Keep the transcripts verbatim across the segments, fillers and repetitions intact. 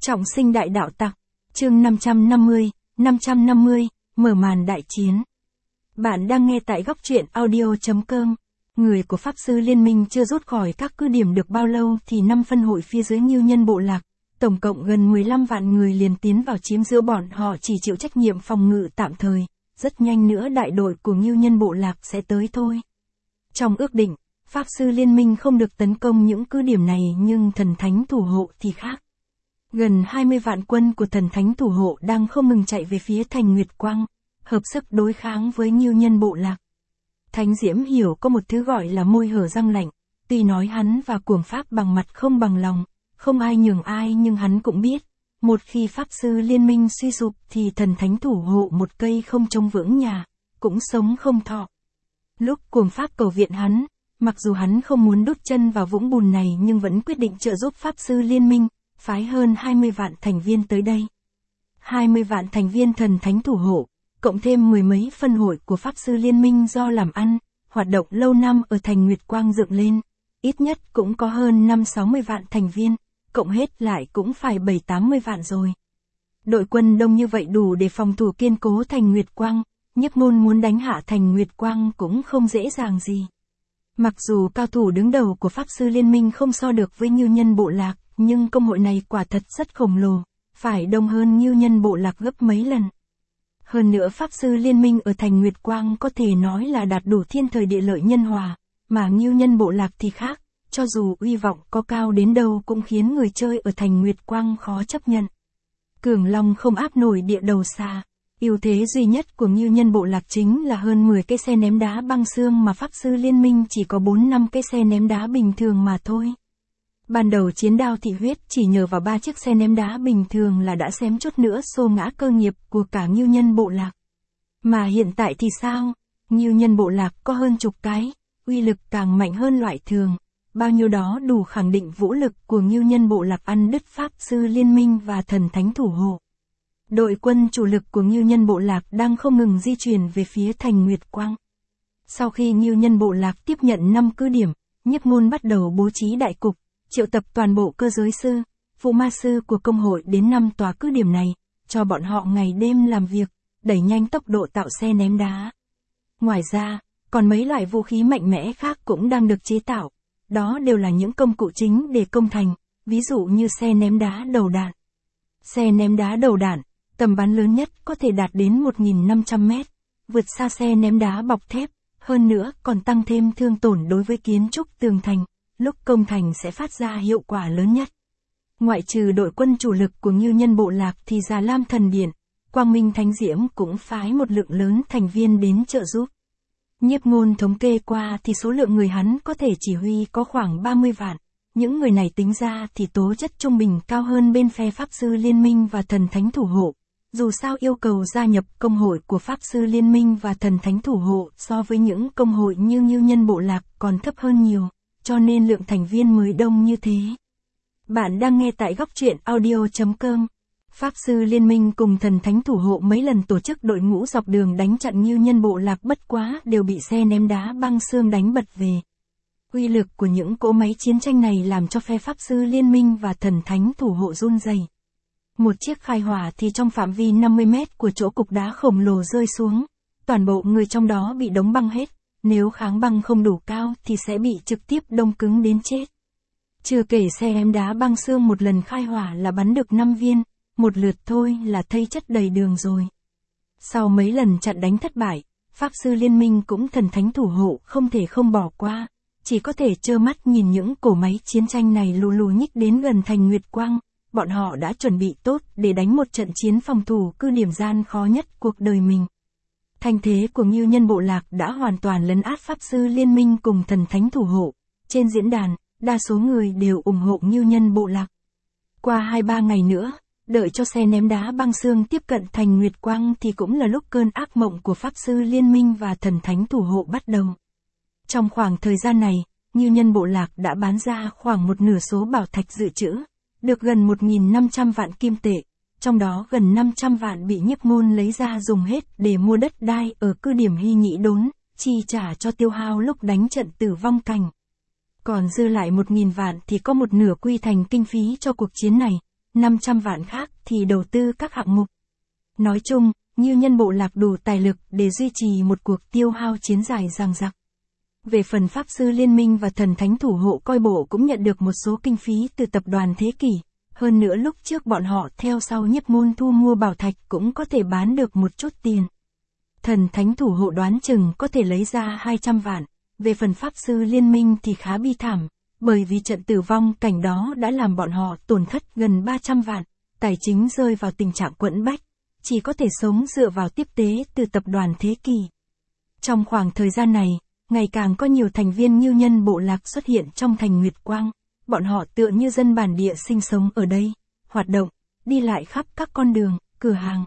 Trọng sinh đại đạo tặc, chương năm trăm năm mươi, năm trăm năm mươi, mở màn đại chiến. Bạn đang nghe tại góc truyện audio chấm com. Người của Pháp Sư Liên minh chưa rút khỏi các cứ điểm được bao lâu thì năm phân hội phía dưới Ngưu Nhân bộ lạc, tổng cộng gần mười lăm vạn người liền tiến vào chiếm giữ, bọn họ chỉ chịu trách nhiệm phòng ngự tạm thời, rất nhanh nữa đại đội của Ngưu Nhân bộ lạc sẽ tới thôi. Trong ước định, Pháp Sư Liên minh không được tấn công những cứ điểm này, nhưng thần thánh thủ hộ thì khác. Gần hai mươi vạn quân của thần thánh thủ hộ đang không ngừng chạy về phía thành Nguyệt Quang, hợp sức đối kháng với Ngưu Nhân bộ lạc. Thánh Diễm hiểu có một thứ gọi là môi hở răng lạnh, tuy nói hắn và cuồng pháp bằng mặt không bằng lòng, không ai nhường ai, nhưng hắn cũng biết, một khi Pháp Sư Liên minh suy sụp thì thần thánh thủ hộ một cây không trông vững nhà, cũng sống không thọ. Lúc cuồng pháp cầu viện hắn, mặc dù hắn không muốn đút chân vào vũng bùn này nhưng vẫn quyết định trợ giúp Pháp Sư Liên minh, phái hơn hai mươi vạn thành viên tới đây. hai mươi vạn thành viên thần thánh thủ hộ, cộng thêm mười mấy phân hội của Pháp Sư Liên minh do làm ăn, hoạt động lâu năm ở thành Nguyệt Quang dựng lên, ít nhất cũng có hơn năm sáu mươi vạn thành viên, cộng hết lại cũng phải bảy tám mươi vạn rồi. Đội quân đông như vậy đủ để phòng thủ kiên cố thành Nguyệt Quang, Nhiếp Ngôn muốn đánh hạ thành Nguyệt Quang cũng không dễ dàng gì. Mặc dù cao thủ đứng đầu của Pháp Sư Liên minh không so được với Ngưu Nhân bộ lạc, nhưng công hội này quả thật rất khổng lồ, phải đông hơn Ngưu Nhân bộ lạc gấp mấy lần. Hơn nữa Pháp Sư Liên minh ở thành Nguyệt Quang có thể nói là đạt đủ thiên thời địa lợi nhân hòa, mà Ngưu Nhân bộ lạc thì khác, cho dù uy vọng có cao đến đâu cũng khiến người chơi ở thành Nguyệt Quang khó chấp nhận. Cường Long không áp nổi địa đầu xà. Ưu thế duy nhất của Ngưu Nhân bộ lạc chính là hơn mười cái xe ném đá băng xương, mà Pháp Sư Liên minh chỉ có bốn năm cái xe ném đá bình thường mà thôi. Ban đầu chiến đao thị huyết chỉ nhờ vào ba chiếc xe ném đá bình thường là đã xém chút nữa xô ngã cơ nghiệp của cả Ngưu Nhân bộ lạc. Mà hiện tại thì sao? Ngưu Nhân bộ lạc có hơn chục cái, uy lực càng mạnh hơn loại thường. Bao nhiêu đó đủ khẳng định vũ lực của Ngưu Nhân bộ lạc ăn đứt Pháp Sư Liên minh và thần thánh thủ hộ. Đội quân chủ lực của Ngưu Nhân bộ lạc đang không ngừng di chuyển về phía thành Nguyệt Quang. Sau khi Ngưu Nhân bộ lạc tiếp nhận năm cứ điểm, Nhiếp Ngôn bắt đầu bố trí đại cục, triệu tập toàn bộ cơ giới sư, phụ ma sư của công hội đến năm tòa cứ điểm này, cho bọn họ ngày đêm làm việc, đẩy nhanh tốc độ tạo xe ném đá. Ngoài ra, còn mấy loại vũ khí mạnh mẽ khác cũng đang được chế tạo. Đó đều là những công cụ chính để công thành, ví dụ như xe ném đá đầu đạn. Xe ném đá đầu đạn, tầm bắn lớn nhất có thể đạt đến một nghìn năm trăm mét, vượt xa xe ném đá bọc thép, hơn nữa còn tăng thêm thương tổn đối với kiến trúc tường thành, lúc công thành sẽ phát ra hiệu quả lớn nhất. Ngoại trừ đội quân chủ lực của Ngưu Nhân bộ lạc thì Già Lam Thần Điện, Quang Minh Thánh Diễm cũng phái một lượng lớn thành viên đến trợ giúp. Nhiếp Ngôn thống kê qua thì số lượng người hắn có thể chỉ huy có khoảng ba mươi vạn. Những người này tính ra thì tố chất trung bình cao hơn bên phe Pháp Sư Liên minh và thần thánh thủ hộ. Dù sao yêu cầu gia nhập công hội của Pháp Sư Liên minh và thần thánh thủ hộ so với những công hội như Ngưu Nhân bộ lạc còn thấp hơn nhiều, cho nên lượng thành viên mới đông như thế. Bạn đang nghe tại góc truyện audio chấm com. Pháp Sư Liên minh cùng thần thánh thủ hộ mấy lần tổ chức đội ngũ dọc đường đánh chặn Ngưu Nhân bộ lạc, bất quá đều bị xe ném đá băng xương đánh bật về. Uy lực của những cỗ máy chiến tranh này làm cho phe Pháp Sư Liên minh và thần thánh thủ hộ run rẩy. Một chiếc khai hỏa thì trong phạm vi năm mươi mét của chỗ cục đá khổng lồ rơi xuống, toàn bộ người trong đó bị đóng băng hết, nếu kháng băng không đủ cao thì sẽ bị trực tiếp đông cứng đến chết. Chưa kể xe ném đá băng xương một lần khai hỏa là bắn được năm viên, một lượt thôi là thây chất đầy đường rồi. Sau mấy lần chặn đánh thất bại, Pháp Sư Liên minh cũng thần thánh thủ hộ không thể không bỏ qua, chỉ có thể trơ mắt nhìn những cổ máy chiến tranh này lù lù nhích đến gần thành Nguyệt Quang. Bọn họ đã chuẩn bị tốt để đánh một trận chiến phòng thủ cứ điểm gian khó nhất cuộc đời mình. Thành thế của Ngưu Nhân bộ lạc đã hoàn toàn lấn át Pháp Sư Liên minh cùng thần thánh thủ hộ. Trên diễn đàn, đa số người đều ủng hộ Ngưu Nhân bộ lạc. Qua hai ba ngày nữa, đợi cho xe ném đá băng xương tiếp cận thành Nguyệt Quang thì cũng là lúc cơn ác mộng của Pháp Sư Liên minh và thần thánh thủ hộ bắt đầu. Trong khoảng thời gian này, Ngưu Nhân bộ lạc đã bán ra khoảng một nửa số bảo thạch dự trữ, được gần một nghìn năm trăm vạn kim tệ, trong đó gần năm trăm vạn bị Nhiếp Ngôn lấy ra dùng hết để mua đất đai ở cứ điểm Hy Nhĩ Đốn, chi trả cho tiêu hao lúc đánh trận Tử Vong Cảnh. Còn dư lại một nghìn vạn thì có một nửa quy thành kinh phí cho cuộc chiến này, năm trăm vạn khác thì đầu tư các hạng mục. Nói chung, Ngưu Nhân Bộ Lạc đủ tài lực để duy trì một cuộc tiêu hao chiến dài dằng dặc. Về phần Pháp Sư Liên minh và Thần Thánh Thủ hộ coi bộ cũng nhận được một số kinh phí từ tập đoàn Thế Kỷ. Hơn nữa lúc trước bọn họ theo sau Nhiếp Môn thu mua bảo thạch cũng có thể bán được một chút tiền. Thần Thánh Thủ hộ đoán chừng có thể lấy ra hai trăm vạn. Về phần Pháp Sư Liên minh thì khá bi thảm, bởi vì trận tử vong cảnh đó đã làm bọn họ tổn thất gần ba trăm vạn, tài chính rơi vào tình trạng quẫn bách, chỉ có thể sống dựa vào tiếp tế từ tập đoàn Thế Kỷ. Trong khoảng thời gian này, ngày càng có nhiều thành viên Ngưu Nhân Bộ Lạc xuất hiện trong thành Nguyệt Quang, bọn họ tựa như dân bản địa sinh sống ở đây, hoạt động, đi lại khắp các con đường, cửa hàng.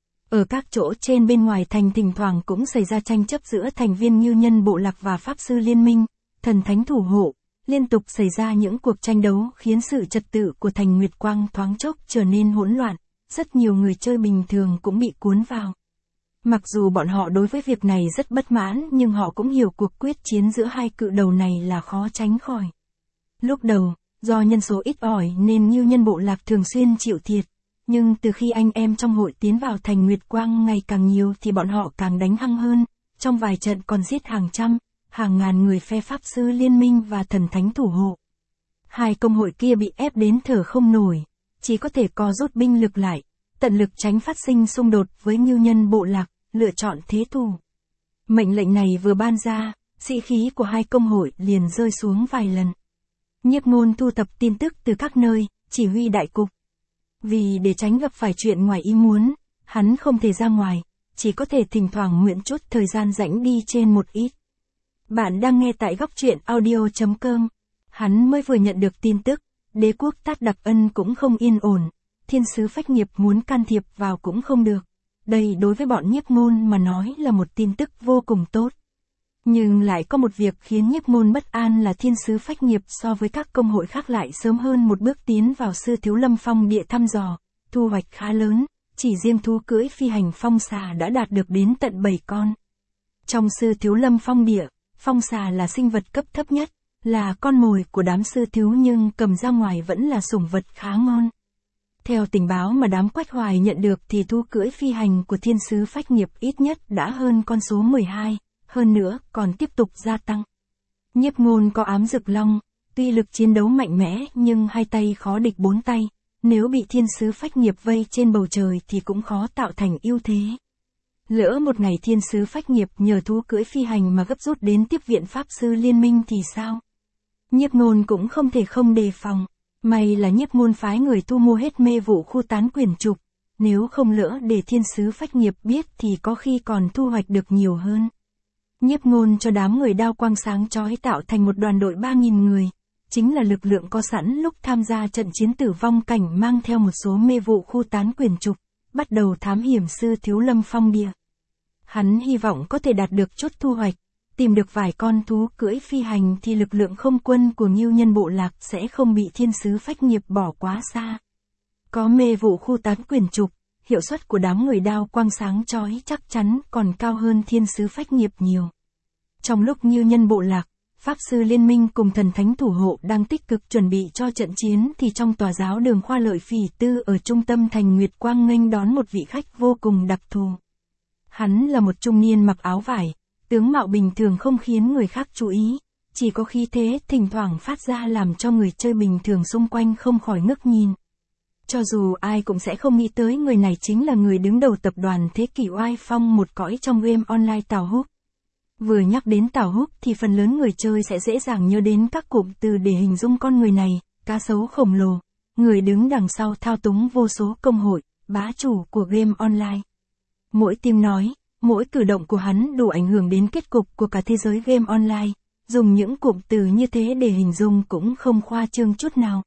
Ở các chỗ trên bên ngoài thành thỉnh thoảng cũng xảy ra tranh chấp giữa thành viên Ngưu Nhân Bộ Lạc và Pháp Sư Liên minh, Thần Thánh Thủ hộ, liên tục xảy ra những cuộc tranh đấu khiến sự trật tự của thành Nguyệt Quang thoáng chốc trở nên hỗn loạn, rất nhiều người chơi bình thường cũng bị cuốn vào. Mặc dù bọn họ đối với việc này rất bất mãn nhưng họ cũng hiểu cuộc quyết chiến giữa hai cự đầu này là khó tránh khỏi. Lúc đầu, do nhân số ít ỏi nên Ngưu Nhân Bộ Lạc thường xuyên chịu thiệt, nhưng từ khi anh em trong hội tiến vào thành Nguyệt Quang ngày càng nhiều thì bọn họ càng đánh hăng hơn, trong vài trận còn giết hàng trăm, hàng ngàn người phe Pháp Sư Liên minh và Thần Thánh Thủ hộ. Hai công hội kia bị ép đến thở không nổi, chỉ có thể co rút binh lực lại, tận lực tránh phát sinh xung đột với Ngưu Nhân Bộ Lạc, lựa chọn thế thù. Mệnh lệnh này vừa ban ra, sĩ khí của hai công hội liền rơi xuống vài lần. Nhiếp Môn thu thập tin tức từ các nơi, chỉ huy đại cục. Vì để tránh gặp phải chuyện ngoài ý muốn, hắn không thể ra ngoài, chỉ có thể thỉnh thoảng mượn chút thời gian rảnh đi trên một ít. Bạn đang nghe tại góc truyện audio chấm com. Hắn mới vừa nhận được tin tức, đế quốc Tát Đặc Ân cũng không yên ổn, thiên sứ Phách Nghiệp muốn can thiệp vào cũng không được. Đây đối với bọn Nhiếp Môn mà nói là một tin tức vô cùng tốt. Nhưng lại có một việc khiến Nhiếp Môn bất an là thiên sứ Phách Nghiệp so với các công hội khác lại sớm hơn một bước tiến vào Sư Thiếu Lâm Phong Địa thăm dò, thu hoạch khá lớn, chỉ riêng thú cưỡi phi hành phong xà đã đạt được đến tận bảy con. Trong Sư Thiếu Lâm Phong Địa, phong xà là sinh vật cấp thấp nhất, là con mồi của đám sư thiếu nhưng cầm ra ngoài vẫn là sủng vật khá ngon. Theo tình báo mà đám Quách Hoài nhận được thì thú cưỡi phi hành của thiên sứ Phách Nghiệp ít nhất đã hơn con số mười hai, hơn nữa còn tiếp tục gia tăng. Nhiếp Ngôn có ám Dực Long, tuy lực chiến đấu mạnh mẽ nhưng hai tay khó địch bốn tay, nếu bị thiên sứ Phách Nghiệp vây trên bầu trời thì cũng khó tạo thành ưu thế. Lỡ một ngày thiên sứ Phách Nghiệp nhờ thú cưỡi phi hành mà gấp rút đến tiếp viện Pháp Sư Liên minh thì sao? Nhiếp Ngôn cũng không thể không đề phòng. May là Nhiếp Ngôn phái người thu mua hết mê vụ khu tán quyển trục, nếu không lỡ để thiên sứ Phách Nghiệp biết thì có khi còn thu hoạch được nhiều hơn. Nhiếp Ngôn cho đám người đao quang sáng chói tạo thành một đoàn đội ba nghìn người, chính là lực lượng có sẵn lúc tham gia trận chiến tử vong cảnh mang theo một số mê vụ khu tán quyển trục, bắt đầu thám hiểm Sư Thiếu Lâm Phong Địa. Hắn hy vọng có thể đạt được chút thu hoạch, tìm được vài con thú cưỡi phi hành thì lực lượng không quân của Ngưu Nhân Bộ Lạc sẽ không bị thiên sứ Phách Nghiệp bỏ quá xa. Có mê vụ khu tán quyển trục, hiệu suất của đám người đao quang sáng chói chắc chắn còn cao hơn thiên sứ Phách Nghiệp nhiều. Trong lúc Ngưu Nhân Bộ Lạc, Pháp Sư Liên minh cùng Thần Thánh Thủ hộ đang tích cực chuẩn bị cho trận chiến thì trong tòa giáo đường Khoa Lợi Phỉ Tư ở trung tâm thành Nguyệt Quang nghênh đón một vị khách vô cùng đặc thù. Hắn là một trung niên mặc áo vải, tướng mạo bình thường không khiến người khác chú ý, chỉ có khí thế thỉnh thoảng phát ra làm cho người chơi bình thường xung quanh không khỏi ngước nhìn. Cho dù ai cũng sẽ không nghĩ tới người này chính là người đứng đầu tập đoàn Thế Kỷ oai phong một cõi trong game online Tào Húc. Vừa nhắc đến Tào Húc thì phần lớn người chơi sẽ dễ dàng nhớ đến các cụm từ để hình dung con người này, cá sấu khổng lồ, người đứng đằng sau thao túng vô số công hội, bá chủ của game online. Mỗi tiếng nói, mỗi cử động của hắn đủ ảnh hưởng đến kết cục của cả thế giới game online, dùng những cụm từ như thế để hình dung cũng không khoa trương chút nào.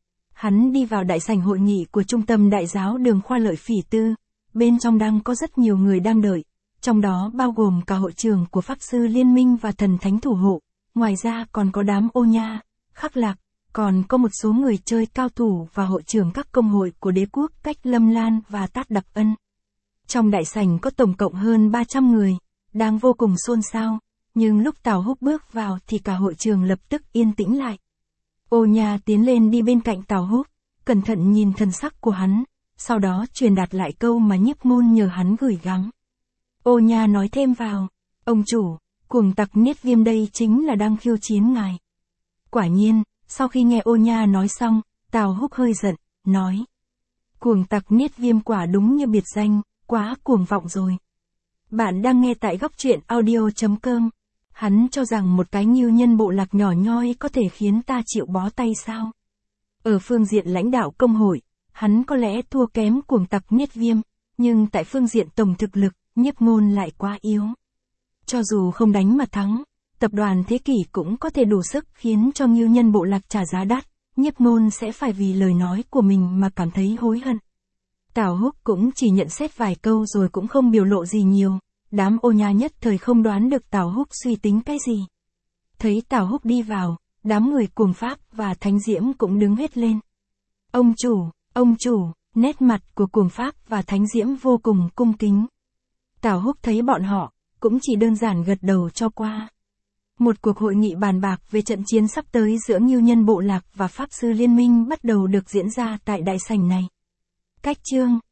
Hắn đi vào đại sảnh hội nghị của trung tâm đại giáo đường Khoa Lợi Phỉ Tư, bên trong đang có rất nhiều người đang đợi, trong đó bao gồm cả hội trưởng của Pháp Sư Liên minh và Thần Thánh Thủ hộ, ngoài ra còn có đám Ô Nha, Khắc Lạc, còn có một số người chơi cao thủ và hội trưởng các công hội của đế quốc Cách Lâm Lan và Tát Đặc Ân. Trong đại sảnh có tổng cộng hơn ba trăm người, đang vô cùng xôn xao, nhưng lúc Tào Húc bước vào thì cả hội trường lập tức yên tĩnh lại. Ô Nha tiến lên đi bên cạnh Tào Húc, cẩn thận nhìn thần sắc của hắn, sau đó truyền đạt lại câu mà Nhiếp Ngôn nhờ hắn gửi gắm. Ô Nha nói thêm vào, ông chủ, cuồng tặc Niết Viêm đây chính là đang khiêu chiến ngài. Quả nhiên, sau khi nghe Ô Nha nói xong, Tào Húc hơi giận, nói. Cuồng tặc Niết Viêm quả đúng như biệt danh, quá cuồng vọng rồi. Bạn đang nghe tại góc truyện audio chấm com. Hắn cho rằng một cái ngưu nhân bộ lạc nhỏ nhoi có thể khiến ta chịu bó tay sao? Ở phương diện lãnh đạo công hội, hắn có lẽ thua kém cuồng tặc Niết Viêm, nhưng tại phương diện tổng thực lực, Nhiếp Ngôn lại quá yếu. Cho dù không đánh mà thắng, tập đoàn Thế Kỷ cũng có thể đủ sức khiến cho ngưu nhân bộ lạc trả giá đắt, Nhiếp Ngôn sẽ phải vì lời nói của mình mà cảm thấy hối hận. Tào Húc cũng chỉ nhận xét vài câu rồi cũng không biểu lộ gì nhiều, đám Ô Nha nhất thời không đoán được Tào Húc suy tính cái gì. Thấy Tào Húc đi vào, đám người Cuồng Pháp và Thánh Diễm cũng đứng hết lên. Ông chủ, ông chủ, nét mặt của Cuồng Pháp và Thánh Diễm vô cùng cung kính. Tào Húc thấy bọn họ, cũng chỉ đơn giản gật đầu cho qua. Một cuộc hội nghị bàn bạc về trận chiến sắp tới giữa ngưu nhân bộ lạc và Pháp sư liên minh bắt đầu được diễn ra tại đại sảnh này. Cách chương